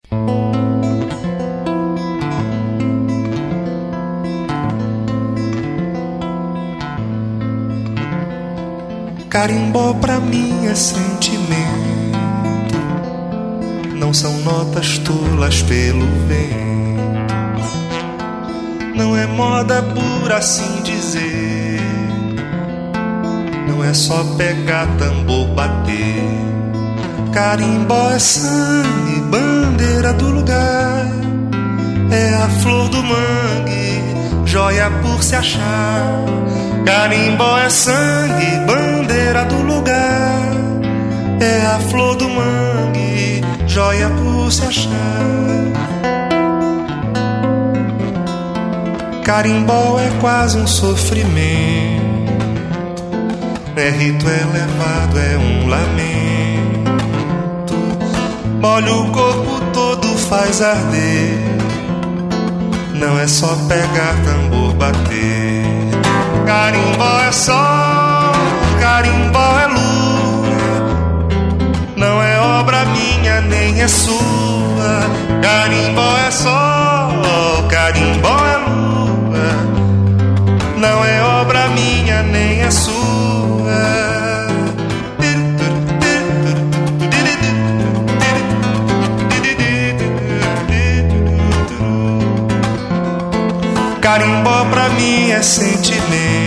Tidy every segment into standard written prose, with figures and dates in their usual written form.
Carimbó pra mim é sentimento, não são notas tolas pelo vento, não é moda por assim dizer, não é só pegar tambor, bater. Carimbó é sangue, bandeira do lugar, é a flor do mangue, joia por se achar. Carimbó é sangue, bandeira do lugar, é a flor do mangue, joia por se achar. Carimbó é quase um sofrimento, é rito elevado, é um lamento. Molha o corpo todo, faz arder, não é só pegar tambor, bater. Carimbó é sol, carimbó é lua, não é obra minha nem é sua. Carimbó é sol, carimbó é lua, não é obra minha nem é sua. Carimbó pra mim é sentimento,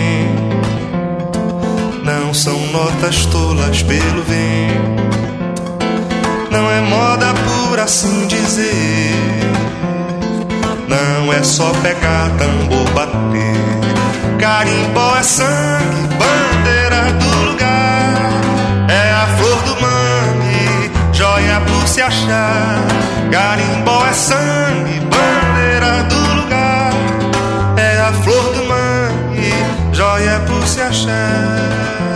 não são notas tolas pelo vento, não é moda por assim dizer, não é só pegar tambor, bater. Carimbó é sangue, bandeira do lugar, é a flor do mangue, joia por se achar. Carimbó é sangue, bandeira do lugar, é a flor do mangue, joia por se achar.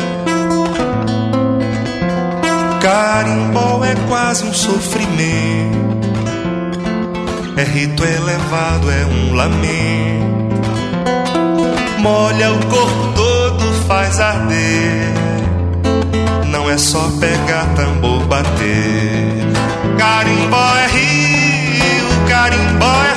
Carimbó é quase um sofrimento, é rito elevado, é um lamento. Molha o corpo todo, faz arder, não é só pegar tambor, bater. Carimbó é rio, carimbó é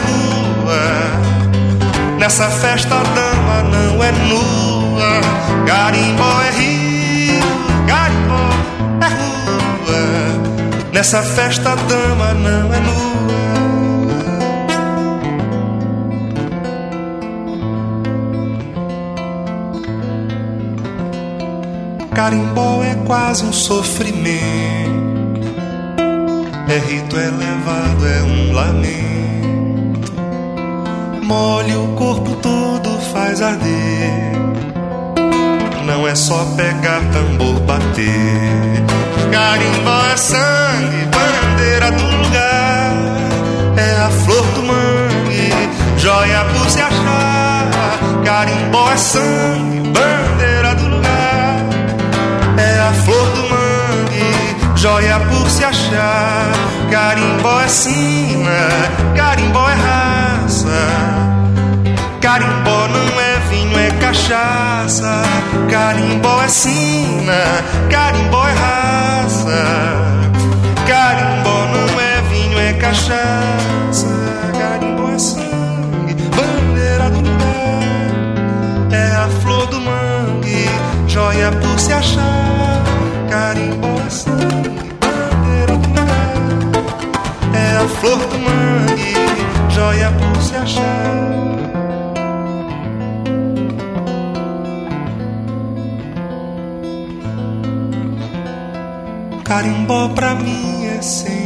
rua, nessa festa a dama não é nua. Carimbó é rio, carimbó é rua, nessa festa a dama não é nua. Carimbó é quase um sofrimento, é rito elevado, é um lamento. Molha o corpo todo, faz arder, não é só pegar tambor, bater. Carimbó é sangue, bandeira do lugar, é a flor do mangue, joia por se achar. Carimbó é sangue, bandeira do lugar, é a flor do mangue, joia por se achar. Carimbó é sina, carimbó é raça, carimbó não é vinho, é cachaça. Carimbó é sina, carimbó é raça, carimbó não é vinho, é cachaça. Carimbó é sangue, bandeira do lugar, é a flor do mangue, joia por se achar. Carimbó é sangue, bandeira do lugar, é a flor do mangue, joia por se achar. Carimbó pra mim é sentimento,